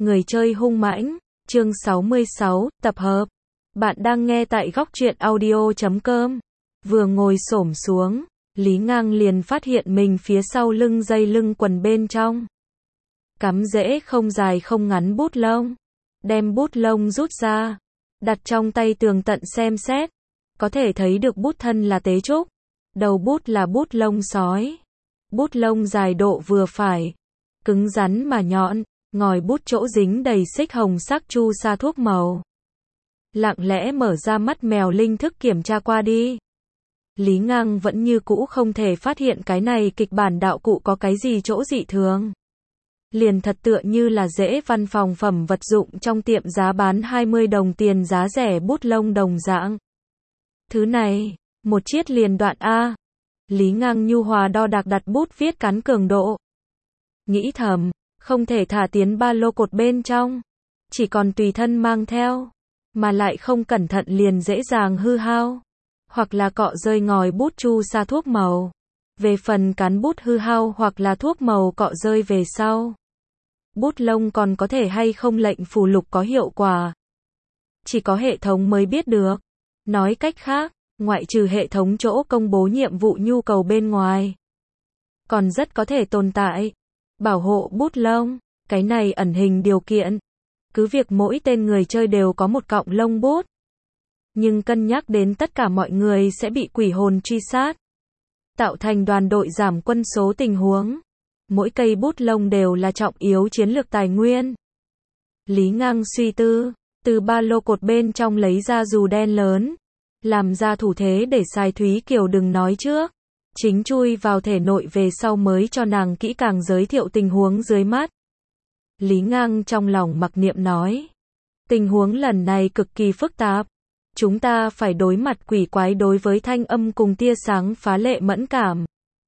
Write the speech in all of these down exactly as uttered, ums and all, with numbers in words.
Người chơi hung mãnh, chương sáu mươi sáu, tập hợp. Bạn đang nghe tại góc truyện audio chấm com. Vừa ngồi xổm xuống, Lý Ngang liền phát hiện mình phía sau lưng dây lưng quần bên trong. Cắm rễ không dài không ngắn bút lông. Đem bút lông rút ra, đặt trong tay tường tận xem xét. Có thể thấy được bút thân là tế trúc. Đầu bút là bút lông sói. Bút lông dài độ vừa phải, cứng rắn mà nhọn, ngòi bút chỗ dính đầy xích hồng sắc chu sa thuốc màu. Lặng lẽ mở ra mắt mèo linh thức kiểm tra qua đi. Lý Ngang vẫn như cũ không thể phát hiện cái này kịch bản đạo cụ có cái gì chỗ dị thường. Liền thật tựa như là dễ văn phòng phẩm vật dụng trong tiệm giá bán hai mươi đồng tiền giá rẻ bút lông đồng dạng. Thứ này, một chiết liền đoạn A. Lý Ngang nhu hòa đo đạc đặt bút viết cán cường độ. Nghĩ thầm, không thể thả tiến ba lô cột bên trong, chỉ còn tùy thân mang theo, mà lại không cẩn thận liền dễ dàng hư hao, hoặc là cọ rơi ngòi bút chu sa thuốc màu. Về phần cán bút hư hao hoặc là thuốc màu cọ rơi về sau, bút lông còn có thể hay không lệnh phù lục có hiệu quả, chỉ có hệ thống mới biết được. Nói cách khác, ngoại trừ hệ thống chỗ công bố nhiệm vụ nhu cầu bên ngoài, còn rất có thể tồn tại bảo hộ bút lông, cái này ẩn hình điều kiện. Cứ việc mỗi tên người chơi đều có một cọng lông bút, nhưng cân nhắc đến tất cả mọi người sẽ bị quỷ hồn truy sát, tạo thành đoàn đội giảm quân số tình huống, mỗi cây bút lông đều là trọng yếu chiến lược tài nguyên. Lý Ngang suy tư, từ ba lô cột bên trong lấy ra dù đen lớn, làm ra thủ thế để Sài Thúy Kiều đừng nói trước. Chính chui vào thể nội về sau mới cho nàng kỹ càng giới thiệu tình huống dưới mắt. Lý Ngang trong lòng mặc niệm nói. Tình huống lần này cực kỳ phức tạp. Chúng ta phải đối mặt quỷ quái đối với thanh âm cùng tia sáng phá lệ mẫn cảm.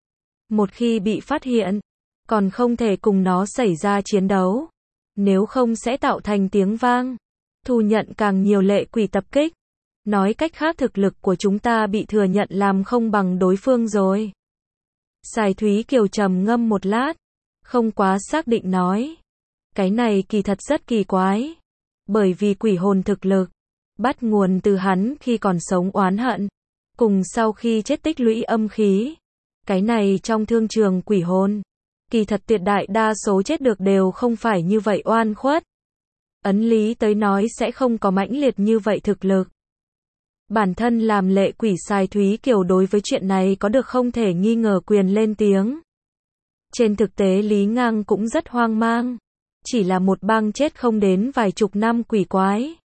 Một khi bị phát hiện, còn không thể cùng nó xảy ra chiến đấu. Nếu không sẽ tạo thành tiếng vang, thu nhận càng nhiều lệ quỷ tập kích. Nói cách khác thực lực của chúng ta bị thừa nhận làm không bằng đối phương rồi. Sài Thúy Kiều trầm ngâm một lát, không quá xác định nói. Cái này kỳ thật rất kỳ quái. Bởi vì quỷ hồn thực lực, bắt nguồn từ hắn khi còn sống oán hận, cùng sau khi chết tích lũy âm khí. Cái này trong thương trường quỷ hồn, kỳ thật tuyệt đại đa số chết được đều không phải như vậy oan khuất. Ấn lý tới nói sẽ không có mãnh liệt như vậy thực lực. Bản thân làm lệ quỷ Sài Thúy Kiều đối với chuyện này có được không thể nghi ngờ quyền lên tiếng. Trên thực tế Lý Ngang cũng rất hoang mang. Chỉ là một bang chết không đến vài chục năm quỷ quái.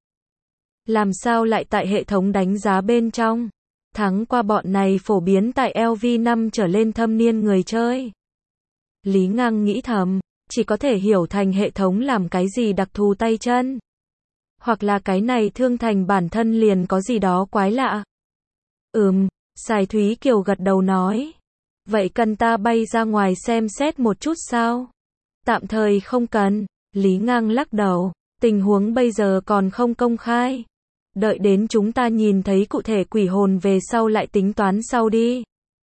Làm sao lại tại hệ thống đánh giá bên trong, thắng qua bọn này phổ biến tại L V năm trở lên thâm niên người chơi. Lý Ngang nghĩ thầm, chỉ có thể hiểu thành hệ thống làm cái gì đặc thù tay chân. Hoặc là cái này thương thành bản thân liền có gì đó quái lạ. Ừm, Sài Thúy Kiều gật đầu nói. Vậy cần ta bay ra ngoài xem xét một chút sao? Tạm thời không cần. Lý Ngang lắc đầu. Tình huống bây giờ còn không công khai. Đợi đến chúng ta nhìn thấy cụ thể quỷ hồn về sau lại tính toán sau đi.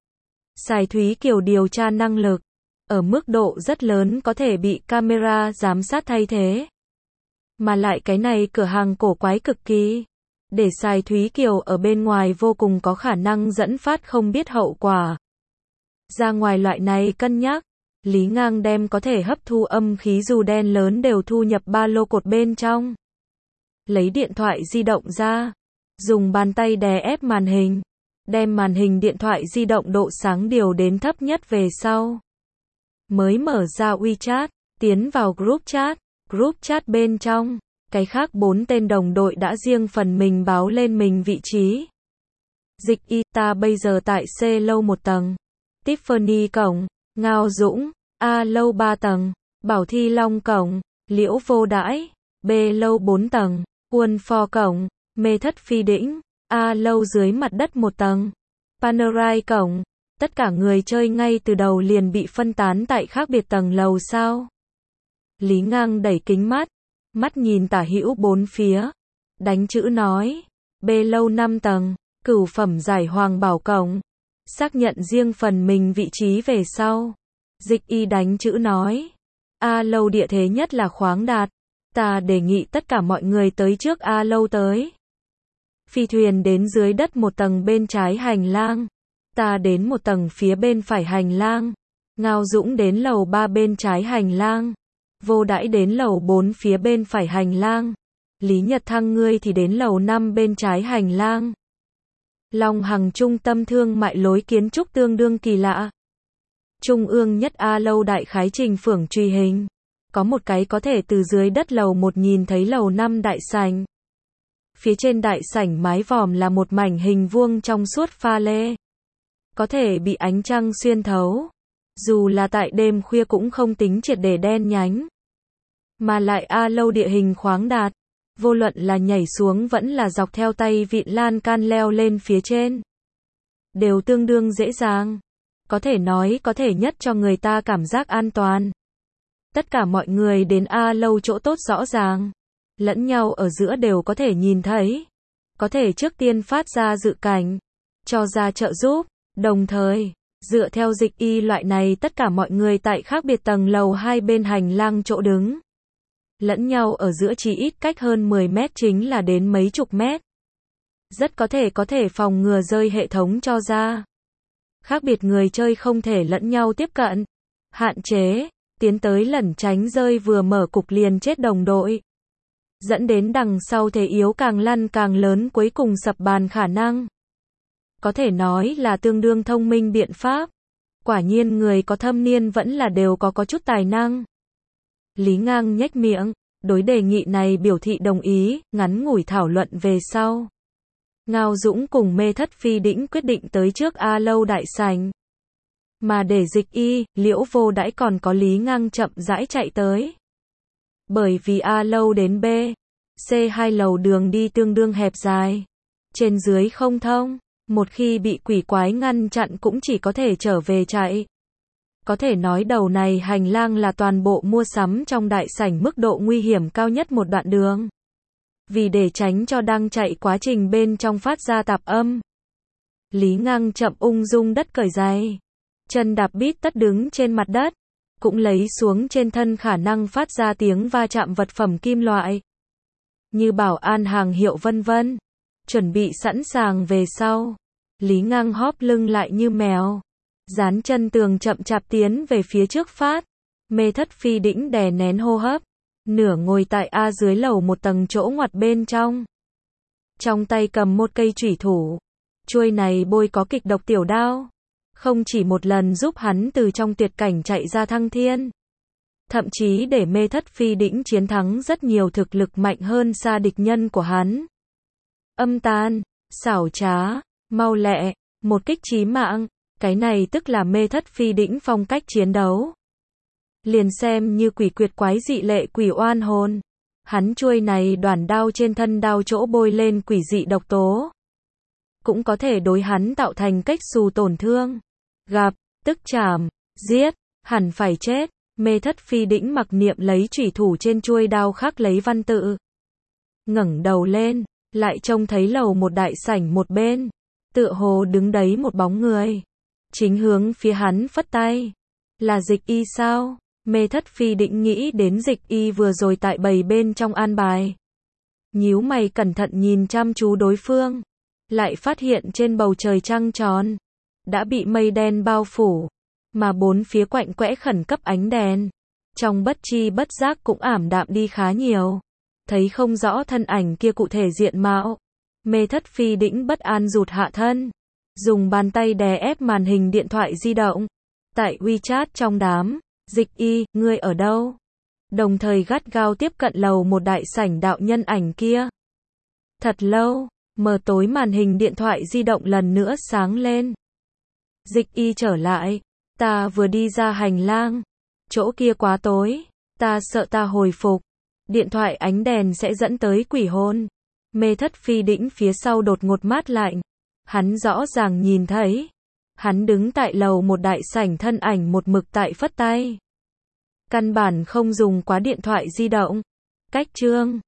Sài Thúy Kiều điều tra năng lực, ở mức độ rất lớn có thể bị camera giám sát thay thế. Mà lại cái này cửa hàng cổ quái cực kỳ. Để Sài Thúy Kiều ở bên ngoài vô cùng có khả năng dẫn phát không biết hậu quả. Ra ngoài loại này cân nhắc, Lý Ngang đem có thể hấp thu âm khí dù đen lớn đều thu nhập ba lô cột bên trong. Lấy điện thoại di động ra, dùng bàn tay đè ép màn hình, đem màn hình điện thoại di động độ sáng điều đến thấp nhất về sau. Mới mở ra WeChat, tiến vào group chat. Group chat bên trong, cái khác bốn tên đồng đội đã riêng phần mình báo lên mình vị trí. Dịch y ta bây giờ tại C lâu một tầng, Tiffany cổng, Ngao Dũng, A lâu ba tầng, Bảo Thi Long cổng, Liễu Vô Đãi, B lâu bốn tầng, Quân Phò cổng, Mê Thất Phi Đĩnh, A lâu dưới mặt đất một tầng, Panerai cổng. Tất cả người chơi ngay từ đầu liền bị phân tán tại khác biệt tầng lầu sao? Lý Ngang đẩy kính mắt, mắt nhìn tả hữu bốn phía, đánh chữ nói, B lâu năm tầng, cửu phẩm giải hoàng bảo cổng, xác nhận riêng phần mình vị trí về sau. Dịch y đánh chữ nói, A lâu địa thế nhất là khoáng đạt, Ta đề nghị tất cả mọi người tới trước A lâu tới. Phi thuyền đến dưới đất một tầng bên trái hành lang. Ta đến một tầng phía bên phải hành lang. Ngao Dũng đến lầu ba bên trái hành lang. Vô Đãi đến lầu bốn phía bên phải hành lang. Lý Nhật Thăng ngươi thì đến lầu năm bên trái hành lang. Long Hằng trung tâm thương mại lối kiến trúc tương đương kỳ lạ. Trung ương nhất A lâu đại khái trình phưởng truy hình. Có một cái có thể từ dưới đất lầu một nhìn thấy lầu năm đại sảnh. Phía trên đại sảnh mái vòm là một mảnh hình vuông trong suốt pha lê. Có thể bị ánh trăng xuyên thấu. Dù là tại đêm khuya cũng không tính triệt để đen nhánh. Mà lại A lâu địa hình khoáng đạt. Vô luận là nhảy xuống vẫn là dọc theo tay vịn lan can leo lên phía trên. Đều tương đương dễ dàng. Có thể nói có thể nhất cho người ta cảm giác an toàn. Tất cả mọi người đến A lâu chỗ tốt rõ ràng. Lẫn nhau ở giữa đều có thể nhìn thấy. Có thể trước tiên phát ra dự cảnh. Cho ra trợ giúp. Đồng thời, dựa theo dịch y loại này tất cả mọi người tại khác biệt tầng lầu hai bên hành lang chỗ đứng. Lẫn nhau ở giữa chỉ ít cách hơn mười mét chính là đến mấy chục mét. Rất có thể có thể phòng ngừa rơi hệ thống cho ra. Khác biệt người chơi không thể lẫn nhau tiếp cận. Hạn chế, tiến tới lẩn tránh rơi vừa mở cục liền chết đồng đội. Dẫn đến đằng sau thế yếu càng lăn càng lớn cuối cùng sập bàn khả năng. Có thể nói là tương đương thông minh biện pháp. Quả nhiên người có thâm niên vẫn là đều có có chút tài năng. Lý Ngang nhếch miệng, đối đề nghị này biểu thị đồng ý, ngắn ngủi thảo luận về sau. Ngao Dũng cùng Mê Thất Phi Đĩnh quyết định tới trước A lâu đại sảnh. Mà để dịch y, Liễu Vô Đãi còn có Lý Ngang chậm rãi chạy tới. Bởi vì A lâu đến B, C hai lầu đường đi tương đương hẹp dài. Trên dưới không thông, một khi bị quỷ quái ngăn chặn cũng chỉ có thể trở về chạy. Có thể nói đầu này hành lang là toàn bộ mua sắm trong đại sảnh mức độ nguy hiểm cao nhất một đoạn đường. Vì để tránh cho đang chạy quá trình bên trong phát ra tạp âm. Lý Ngang chậm ung dung đất cởi giày. Chân đạp bít tất đứng trên mặt đất. Cũng lấy xuống trên thân khả năng phát ra tiếng va chạm vật phẩm kim loại. Như bảo an hàng hiệu vân vân. Chuẩn bị sẵn sàng về sau. Lý Ngang hóp lưng lại như mèo. Dán chân tường chậm chạp tiến về phía trước phát. Mê Thất Phi Đĩnh đè nén hô hấp. Nửa ngồi tại A dưới lầu một tầng chỗ ngoặt bên trong. Trong tay cầm một cây chủy thủ. Chuôi này bôi có kịch độc tiểu đao. Không chỉ một lần giúp hắn từ trong tuyệt cảnh chạy ra thăng thiên. Thậm chí để Mê Thất Phi Đĩnh chiến thắng rất nhiều thực lực mạnh hơn xa địch nhân của hắn. Âm tàn, xảo trá, mau lẹ, một kích chí mạng. Cái này tức là Mê Thất Phi Đĩnh phong cách chiến đấu. Liền xem như quỷ quyệt quái dị lệ quỷ oan hồn. Hắn chuôi này đoản đao trên thân đao chỗ bôi lên quỷ dị độc tố. Cũng có thể đối hắn tạo thành cách xù tổn thương. Gặp, tức chảm, giết, hẳn phải chết. Mê Thất Phi Đĩnh mặc niệm lấy chủy thủ trên chuôi đao khắc lấy văn tự. Ngẩng đầu lên, lại trông thấy lầu một đại sảnh một bên. Tựa hồ đứng đấy một bóng người. Chính hướng phía hắn phất tay. Là dịch y sao? Mê Thất Phi Đĩnh nghĩ đến dịch y vừa rồi tại bầy bên trong an bài. Nhíu mày cẩn thận nhìn chăm chú đối phương. Lại phát hiện trên bầu trời trăng tròn. Đã bị mây đen bao phủ. Mà bốn phía quạnh quẽ khẩn cấp ánh đèn. Trong bất chi bất giác cũng ảm đạm đi khá nhiều. Thấy không rõ thân ảnh kia cụ thể diện mạo. Mê Thất Phi Đĩnh bất an rụt hạ thân. Dùng bàn tay đè ép màn hình điện thoại di động. Tại WeChat trong đám. Dịch y, ngươi ở đâu? Đồng thời gắt gao tiếp cận lầu một đại sảnh đạo nhân ảnh kia. Thật lâu, mờ tối màn hình điện thoại di động lần nữa sáng lên. Dịch y trở lại. Ta vừa đi ra hành lang. Chỗ kia quá tối. Ta sợ ta hồi phục. Điện thoại ánh đèn sẽ dẫn tới quỷ hồn. Mê Thất Phi Đĩnh phía sau đột ngột mát lạnh. Hắn rõ ràng nhìn thấy. Hắn đứng tại lầu một đại sảnh thân ảnh một mực tại phất tay. Căn bản không dùng quá điện thoại di động. Cách chương.